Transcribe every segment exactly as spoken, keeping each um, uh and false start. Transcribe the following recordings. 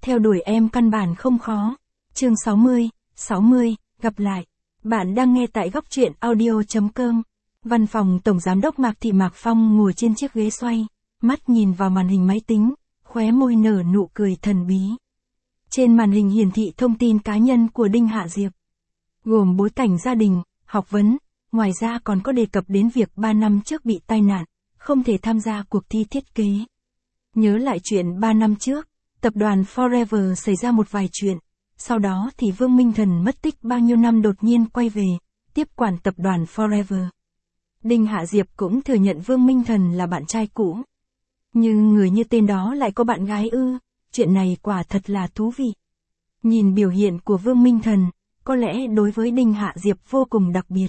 Theo đuổi em căn bản không khó. Chương sáu mươi, sáu mươi, gặp lại. Bạn đang nghe tại góc truyện audio chấm com. Văn phòng Tổng Giám đốc Mạc Thị Mạc Phong ngồi trên chiếc ghế xoay, mắt nhìn vào màn hình máy tính, khóe môi nở nụ cười thần bí. Trên màn hình hiển thị thông tin cá nhân của Đinh Hạ Diệp, gồm bối cảnh gia đình, học vấn, ngoài ra còn có đề cập đến việc ba năm trước bị tai nạn, không thể tham gia cuộc thi thiết kế. Nhớ lại chuyện ba năm trước, tập đoàn Forever xảy ra một vài chuyện, sau đó thì Vương Minh Thần mất tích bao nhiêu năm đột nhiên quay về, tiếp quản tập đoàn Forever. Đinh Hạ Diệp cũng thừa nhận Vương Minh Thần là bạn trai cũ. Nhưng người như tên đó lại có bạn gái ư, chuyện này quả thật là thú vị. Nhìn biểu hiện của Vương Minh Thần, có lẽ đối với Đinh Hạ Diệp vô cùng đặc biệt.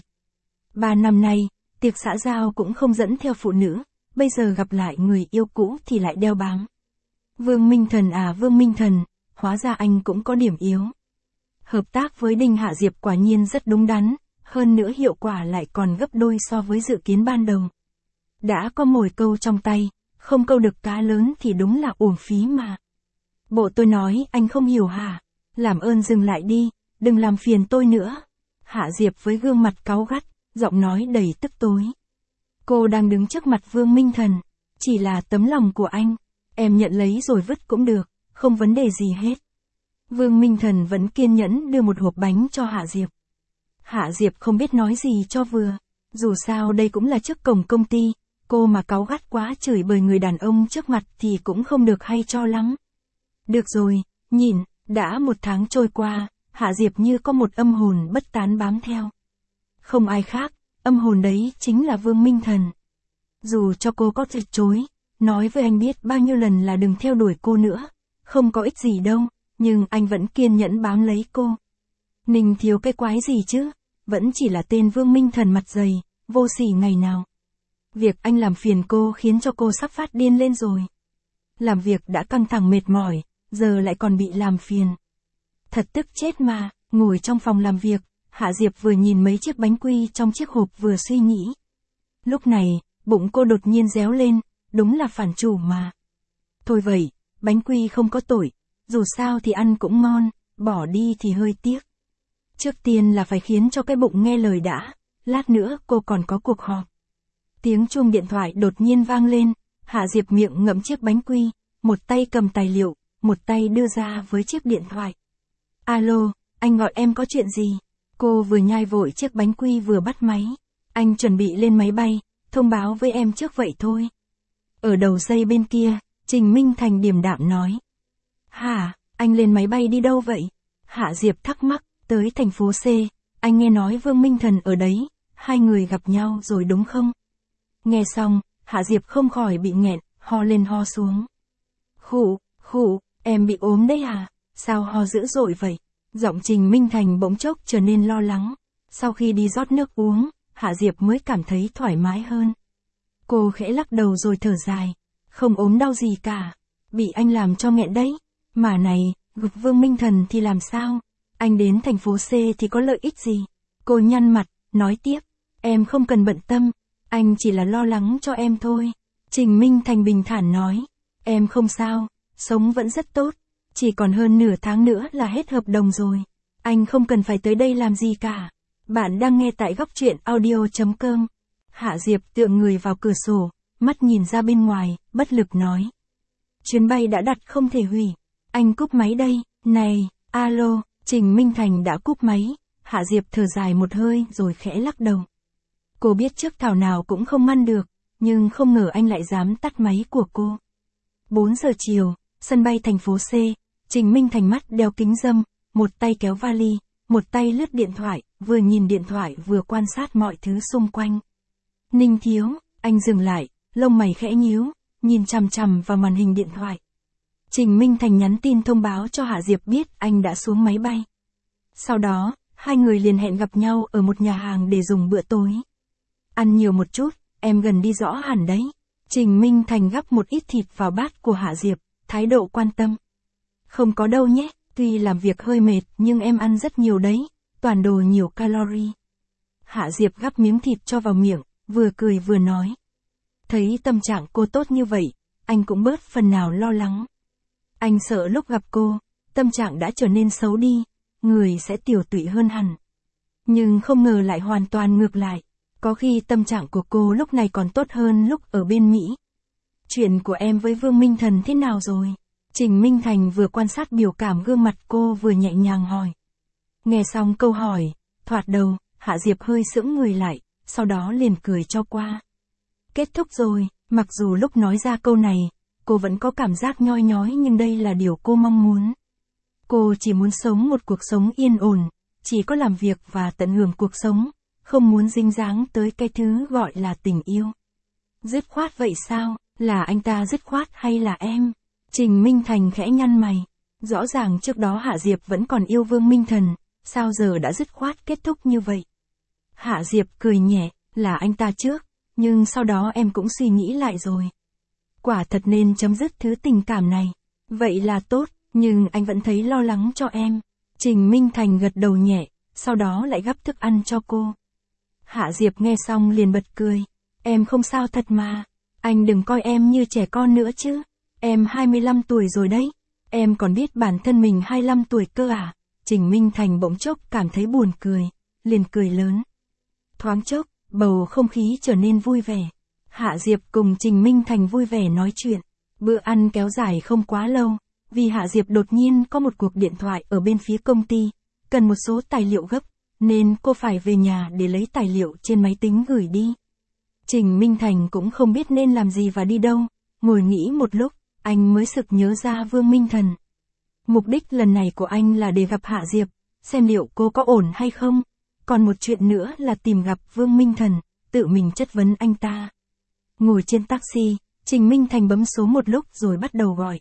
Ba năm nay, tiệc xã giao cũng không dẫn theo phụ nữ, bây giờ gặp lại người yêu cũ thì lại đeo bám. Vương Minh Thần à Vương Minh Thần, hóa ra anh cũng có điểm yếu. Hợp tác với Đinh Hạ Diệp quả nhiên rất đúng đắn, hơn nữa hiệu quả lại còn gấp đôi so với dự kiến ban đầu. Đã có mồi câu trong tay, không câu được cá lớn thì đúng là uổng phí mà. Bộ tôi nói anh không hiểu hả? Làm ơn dừng lại đi, đừng làm phiền tôi nữa. Hạ Diệp với gương mặt cáu gắt, giọng nói đầy tức tối. Cô đang đứng trước mặt Vương Minh Thần, chỉ là tấm lòng của anh, em nhận lấy rồi vứt cũng được, không vấn đề gì hết. Vương Minh Thần vẫn kiên nhẫn đưa một hộp bánh cho Hạ Diệp. Hạ Diệp không biết nói gì cho vừa, dù sao đây cũng là trước cổng công ty, cô mà cáu gắt quá chửi bới người đàn ông trước mặt thì cũng không được hay cho lắm. Được rồi, nhìn, đã một tháng trôi qua, Hạ Diệp như có một âm hồn bất tán bám theo. Không ai khác, âm hồn đấy chính là Vương Minh Thần. Dù cho cô có từ chối, nói với anh biết bao nhiêu lần là đừng theo đuổi cô nữa, không có ích gì đâu, nhưng anh vẫn kiên nhẫn bám lấy cô. Ninh thiếu cái quái gì chứ, vẫn chỉ là tên Vương Minh Thần mặt dày, vô sỉ ngày nào. Việc anh làm phiền cô khiến cho cô sắp phát điên lên rồi. Làm việc đã căng thẳng mệt mỏi, giờ lại còn bị làm phiền. Thật tức chết mà, ngồi trong phòng làm việc, Hạ Diệp vừa nhìn mấy chiếc bánh quy trong chiếc hộp vừa suy nghĩ. Lúc này, bụng cô đột nhiên réo lên, đúng là phản chủ mà. Thôi vậy, bánh quy không có tội, dù sao thì ăn cũng ngon, bỏ đi thì hơi tiếc. Trước tiên là phải khiến cho cái bụng nghe lời đã, lát nữa cô còn có cuộc họp. Tiếng chuông điện thoại đột nhiên vang lên, Hạ Diệp miệng ngậm chiếc bánh quy, một tay cầm tài liệu, một tay đưa ra với chiếc điện thoại. Alo, anh gọi em có chuyện gì? Cô vừa nhai vội chiếc bánh quy vừa bắt máy. Anh chuẩn bị lên máy bay, thông báo với em trước vậy thôi. Ở đầu dây bên kia, Trình Minh Thành điềm đạm nói. Hả, anh lên máy bay đi đâu vậy? Hạ Diệp thắc mắc, tới thành phố C, anh nghe nói Vương Minh Thần ở đấy, hai người gặp nhau rồi đúng không? Nghe xong, Hạ Diệp không khỏi bị nghẹn, ho lên ho xuống. Khụ, khụ, em bị ốm đấy à? Sao ho dữ dội vậy? Giọng Trình Minh Thành bỗng chốc trở nên lo lắng. Sau khi đi rót nước uống, Hạ Diệp mới cảm thấy thoải mái hơn. Cô khẽ lắc đầu rồi thở dài. Không ốm đau gì cả. Bị anh làm cho nghẹn đấy. Mà này, vực Vương Minh Thần thì làm sao? Anh đến thành phố C thì có lợi ích gì? Cô nhăn mặt, nói tiếp. Em không cần bận tâm. Anh chỉ là lo lắng cho em thôi. Trình Minh Thành bình thản nói. Em không sao, sống vẫn rất tốt. Chỉ còn hơn nửa tháng nữa là hết hợp đồng rồi. Anh không cần phải tới đây làm gì cả. Bạn đang nghe tại góc truyện audio chấm com. Hạ Diệp tựa người vào cửa sổ, mắt nhìn ra bên ngoài, bất lực nói. Chuyến bay đã đặt không thể hủy. Anh cúp máy đây. Này, alo, Trình Minh Thành đã cúp máy. Hạ Diệp thở dài một hơi rồi khẽ lắc đầu. Cô biết trước thảo nào cũng không ngăn được, nhưng không ngờ anh lại dám tắt máy của cô. bốn giờ chiều, sân bay thành phố C, Trình Minh Thành mắt đeo kính râm, một tay kéo vali, một tay lướt điện thoại, vừa nhìn điện thoại vừa quan sát mọi thứ xung quanh. Ninh thiếu, anh dừng lại, lông mày khẽ nhíu, nhìn chằm chằm vào màn hình điện thoại. Trình Minh Thành nhắn tin thông báo cho Hạ Diệp biết anh đã xuống máy bay. Sau đó, hai người liền hẹn gặp nhau ở một nhà hàng để dùng bữa tối. Ăn nhiều một chút, em gần đi rõ hẳn đấy. Trình Minh Thành gắp một ít thịt vào bát của Hạ Diệp, thái độ quan tâm. Không có đâu nhé, tuy làm việc hơi mệt nhưng em ăn rất nhiều đấy, toàn đồ nhiều calorie. Hạ Diệp gắp miếng thịt cho vào miệng, vừa cười vừa nói. Thấy tâm trạng cô tốt như vậy, anh cũng bớt phần nào lo lắng. Anh sợ lúc gặp cô, tâm trạng đã trở nên xấu đi, người sẽ tiều tụy hơn hẳn. Nhưng không ngờ lại hoàn toàn ngược lại. Có khi tâm trạng của cô lúc này còn tốt hơn lúc ở bên Mỹ. Chuyện của em với Vương Minh Thần thế nào rồi? Trình Minh Thành vừa quan sát biểu cảm gương mặt cô vừa nhẹ nhàng hỏi. Nghe xong câu hỏi, thoạt đầu, Hạ Diệp hơi sững người lại, sau đó liền cười cho qua. Kết thúc rồi, mặc dù lúc nói ra câu này, cô vẫn có cảm giác nhoi nhói nhưng đây là điều cô mong muốn. Cô chỉ muốn sống một cuộc sống yên ổn, chỉ có làm việc và tận hưởng cuộc sống, không muốn dính dáng tới cái thứ gọi là tình yêu. Dứt khoát vậy sao, là anh ta dứt khoát hay là em? Trình Minh Thành khẽ nhăn mày. Rõ ràng trước đó Hạ Diệp vẫn còn yêu Vương Minh Thần, sao giờ đã dứt khoát kết thúc như vậy? Hạ Diệp cười nhẹ, là anh ta trước, nhưng sau đó em cũng suy nghĩ lại rồi. Quả thật nên chấm dứt thứ tình cảm này. Vậy là tốt, nhưng anh vẫn thấy lo lắng cho em. Trình Minh Thành gật đầu nhẹ, sau đó lại gắp thức ăn cho cô. Hạ Diệp nghe xong liền bật cười. Em không sao thật mà. Anh đừng coi em như trẻ con nữa chứ. Em hai mươi lăm tuổi rồi đấy. Em còn biết bản thân mình hai mươi lăm tuổi cơ à? Trình Minh Thành bỗng chốc cảm thấy buồn cười, liền cười lớn. Thoáng chốc, bầu không khí trở nên vui vẻ. Hạ Diệp cùng Trình Minh Thành vui vẻ nói chuyện. Bữa ăn kéo dài không quá lâu, vì Hạ Diệp đột nhiên có một cuộc điện thoại ở bên phía công ty, cần một số tài liệu gấp, nên cô phải về nhà để lấy tài liệu trên máy tính gửi đi. Trình Minh Thành cũng không biết nên làm gì và đi đâu, ngồi nghĩ một lúc, anh mới sực nhớ ra Vương Minh Thần. Mục đích lần này của anh là để gặp Hạ Diệp, xem liệu cô có ổn hay không, còn một chuyện nữa là tìm gặp Vương Minh Thần, tự mình chất vấn anh ta. Ngồi trên taxi, Trình Minh Thành bấm số một lúc rồi bắt đầu gọi.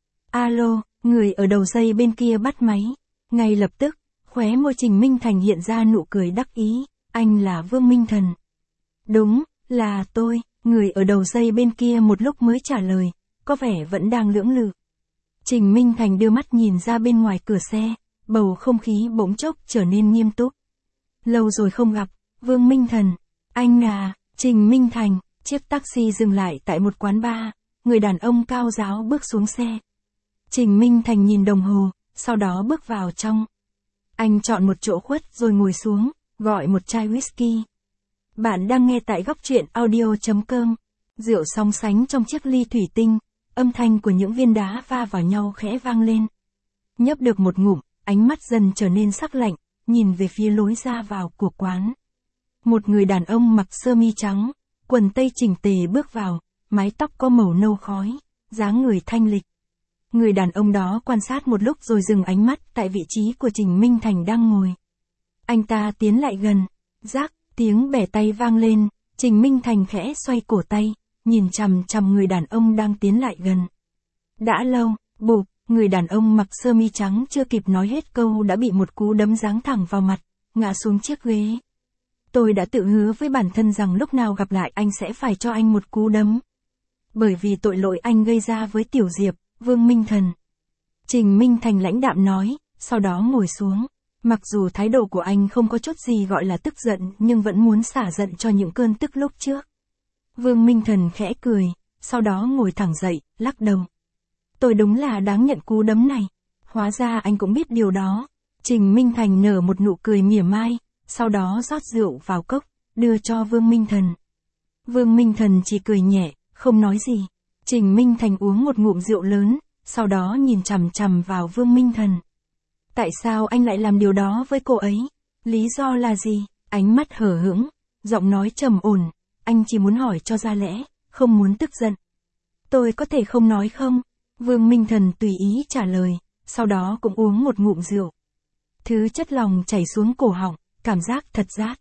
Alo, người ở đầu dây bên kia bắt máy. Ngay lập tức, khóe môi Trình Minh Thành hiện ra nụ cười đắc ý. Anh là Vương Minh Thần. Đúng, là tôi. Người ở đầu dây bên kia một lúc mới trả lời, có vẻ vẫn đang lưỡng lự. Trình Minh Thành đưa mắt nhìn ra bên ngoài cửa xe, bầu không khí bỗng chốc trở nên nghiêm túc. Lâu rồi không gặp, Vương Minh Thần. Anh à, Trình Minh Thành. Chiếc taxi dừng lại tại một quán bar, người đàn ông cao ráo bước xuống xe. Trình Minh Thành nhìn đồng hồ, sau đó bước vào trong. Anh chọn một chỗ khuất rồi ngồi xuống, gọi một chai whisky. Bạn đang nghe tại góc truyện audio chấm com. Rượu song sánh trong chiếc ly thủy tinh, âm thanh của những viên đá va vào nhau khẽ vang lên. Nhấp được một ngụm, ánh mắt dần trở nên sắc lạnh, nhìn về phía lối ra vào của quán. Một người đàn ông mặc sơ mi trắng, quần tây chỉnh tề bước vào, mái tóc có màu nâu khói, dáng người thanh lịch. Người đàn ông đó quan sát một lúc rồi dừng ánh mắt tại vị trí của Trình Minh Thành đang ngồi. Anh ta tiến lại gần, rác, tiếng bẻ tay vang lên, Trình Minh Thành khẽ xoay cổ tay, nhìn chằm chằm người đàn ông đang tiến lại gần. Đã lâu, bụp, người đàn ông mặc sơ mi trắng chưa kịp nói hết câu đã bị một cú đấm giáng thẳng vào mặt, ngã xuống chiếc ghế. Tôi đã tự hứa với bản thân rằng lúc nào gặp lại anh sẽ phải cho anh một cú đấm. Bởi vì tội lỗi anh gây ra với Tiểu Diệp, Vương Minh Thần. Trình Minh Thành lãnh đạm nói, sau đó ngồi xuống. Mặc dù thái độ của anh không có chút gì gọi là tức giận nhưng vẫn muốn xả giận cho những cơn tức lúc trước. Vương Minh Thần khẽ cười, sau đó ngồi thẳng dậy, lắc đầu. Tôi đúng là đáng nhận cú đấm này. Hóa ra anh cũng biết điều đó. Trình Minh Thành nở một nụ cười mỉa mai, sau đó rót rượu vào cốc, đưa cho Vương Minh Thần. Vương Minh Thần chỉ cười nhẹ, không nói gì. Trình Minh Thành uống một ngụm rượu lớn, sau đó nhìn chằm chằm vào Vương Minh Thần. Tại sao anh lại làm điều đó với cô ấy? Lý do là gì? Ánh mắt hờ hững, giọng nói trầm ổn, anh chỉ muốn hỏi cho ra lẽ, không muốn tức giận. Tôi có thể không nói không? Vương Minh Thần tùy ý trả lời, sau đó cũng uống một ngụm rượu. Thứ chất lòng chảy xuống cổ họng, cảm giác thật rát.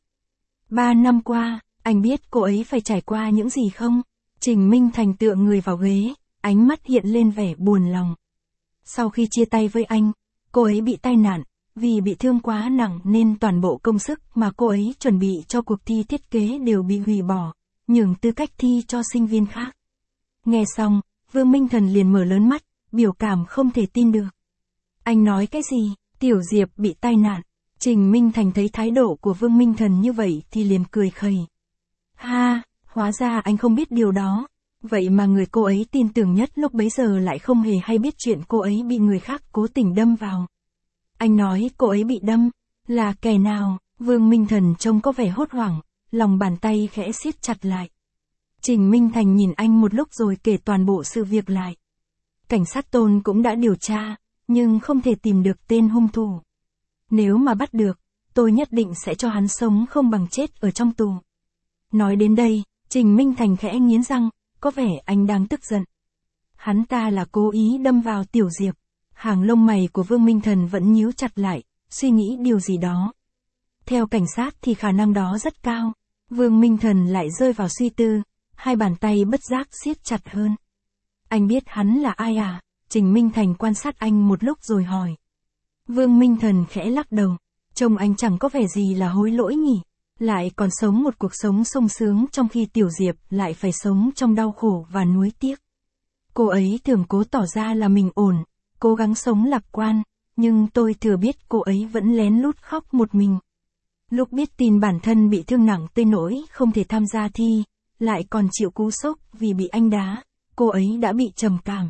Ba năm qua, anh biết cô ấy phải trải qua những gì không? Trình Minh Thành tựa người vào ghế, ánh mắt hiện lên vẻ buồn lòng. Sau khi chia tay với anh, cô ấy bị tai nạn, vì bị thương quá nặng nên toàn bộ công sức mà cô ấy chuẩn bị cho cuộc thi thiết kế đều bị hủy bỏ, nhường tư cách thi cho sinh viên khác. Nghe xong, Vương Minh Thần liền mở lớn mắt, biểu cảm không thể tin được. Anh nói cái gì? Tiểu Diệp bị tai nạn. Trình Minh Thành thấy thái độ của Vương Minh Thần như vậy thì liền cười khẩy. Ha, hóa ra anh không biết điều đó. Vậy mà người cô ấy tin tưởng nhất lúc bấy giờ lại không hề hay biết chuyện cô ấy bị người khác cố tình đâm vào. Anh nói cô ấy bị đâm, là kẻ nào? Vương Minh Thần trông có vẻ hốt hoảng, lòng bàn tay khẽ siết chặt lại. Trình Minh Thành nhìn anh một lúc rồi kể toàn bộ sự việc lại. Cảnh sát Tôn cũng đã điều tra, nhưng không thể tìm được tên hung thủ. Nếu mà bắt được, tôi nhất định sẽ cho hắn sống không bằng chết ở trong tù. Nói đến đây, Trình Minh Thành khẽ nghiến răng, có vẻ anh đang tức giận. Hắn ta là cố ý đâm vào Tiểu Diệp. Hàng lông mày của Vương Minh Thần vẫn nhíu chặt lại, suy nghĩ điều gì đó. Theo cảnh sát thì khả năng đó rất cao. Vương Minh Thần lại rơi vào suy tư, hai bàn tay bất giác siết chặt hơn. Anh biết hắn là ai à? Trình Minh Thành quan sát anh một lúc rồi hỏi. Vương Minh Thần khẽ lắc đầu, trông anh chẳng có vẻ gì là hối lỗi nhỉ, lại còn sống một cuộc sống sung sướng trong khi Tiểu Diệp lại phải sống trong đau khổ và nuối tiếc. Cô ấy thường cố tỏ ra là mình ổn, cố gắng sống lạc quan, nhưng tôi thừa biết cô ấy vẫn lén lút khóc một mình. Lúc biết tin bản thân bị thương nặng tới nỗi không thể tham gia thi, lại còn chịu cú sốc vì bị anh đá, cô ấy đã bị trầm cảm.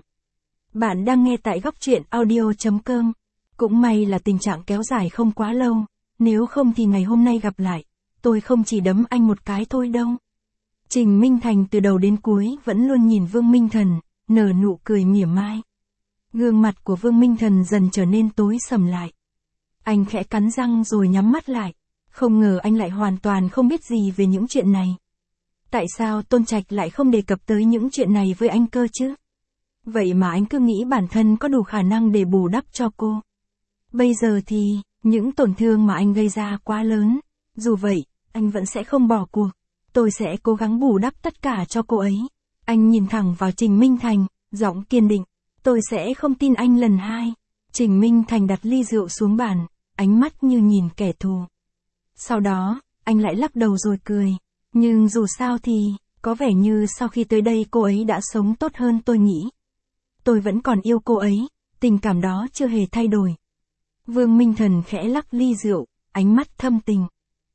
Bạn đang nghe tại góc truyện audio chấm com. Cũng may là tình trạng kéo dài không quá lâu, nếu không thì ngày hôm nay gặp lại, tôi không chỉ đấm anh một cái thôi đâu. Trình Minh Thành từ đầu đến cuối vẫn luôn nhìn Vương Minh Thần, nở nụ cười mỉa mai. Gương mặt của Vương Minh Thần dần trở nên tối sầm lại. Anh khẽ cắn răng rồi nhắm mắt lại. Không ngờ anh lại hoàn toàn không biết gì về những chuyện này. Tại sao Tôn Trạch lại không đề cập tới những chuyện này với anh cơ chứ? Vậy mà anh cứ nghĩ bản thân có đủ khả năng để bù đắp cho cô. Bây giờ thì, những tổn thương mà anh gây ra quá lớn. Dù vậy, anh vẫn sẽ không bỏ cuộc. Tôi sẽ cố gắng bù đắp tất cả cho cô ấy. Anh nhìn thẳng vào Trình Minh Thành, giọng kiên định. Tôi sẽ không tin anh lần hai. Trình Minh Thành đặt ly rượu xuống bàn, ánh mắt như nhìn kẻ thù. Sau đó, anh lại lắc đầu rồi cười. Nhưng dù sao thì, có vẻ như sau khi tới đây cô ấy đã sống tốt hơn tôi nghĩ. Tôi vẫn còn yêu cô ấy, tình cảm đó chưa hề thay đổi. Vương Minh Thần khẽ lắc ly rượu, ánh mắt thâm tình.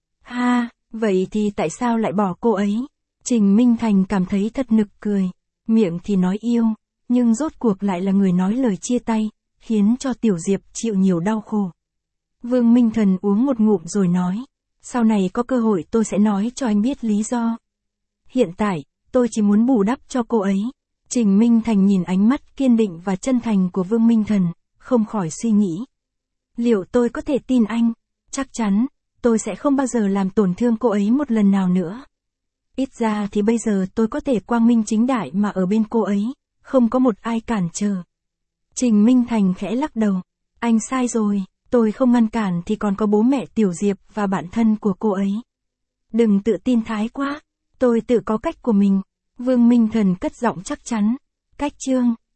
Ha, vậy thì tại sao lại bỏ cô ấy? Trình Minh Thành cảm thấy thật nực cười. Miệng thì nói yêu, nhưng rốt cuộc lại là người nói lời chia tay, khiến cho Tiểu Diệp chịu nhiều đau khổ. Vương Minh Thần uống một ngụm rồi nói. Sau này có cơ hội tôi sẽ nói cho anh biết lý do. Hiện tại, tôi chỉ muốn bù đắp cho cô ấy. Trình Minh Thành nhìn ánh mắt kiên định và chân thành của Vương Minh Thần, không khỏi suy nghĩ. Liệu tôi có thể tin anh? Chắc chắn, tôi sẽ không bao giờ làm tổn thương cô ấy một lần nào nữa. Ít ra thì bây giờ tôi có thể quang minh chính đại mà ở bên cô ấy, không có một ai cản trở. Trình Minh Thành khẽ lắc đầu. Anh sai rồi, tôi không ngăn cản thì còn có bố mẹ Tiểu Diệp và bạn thân của cô ấy. Đừng tự tin thái quá, tôi tự có cách của mình. Vương Minh Thần cất giọng chắc chắn. Cách chương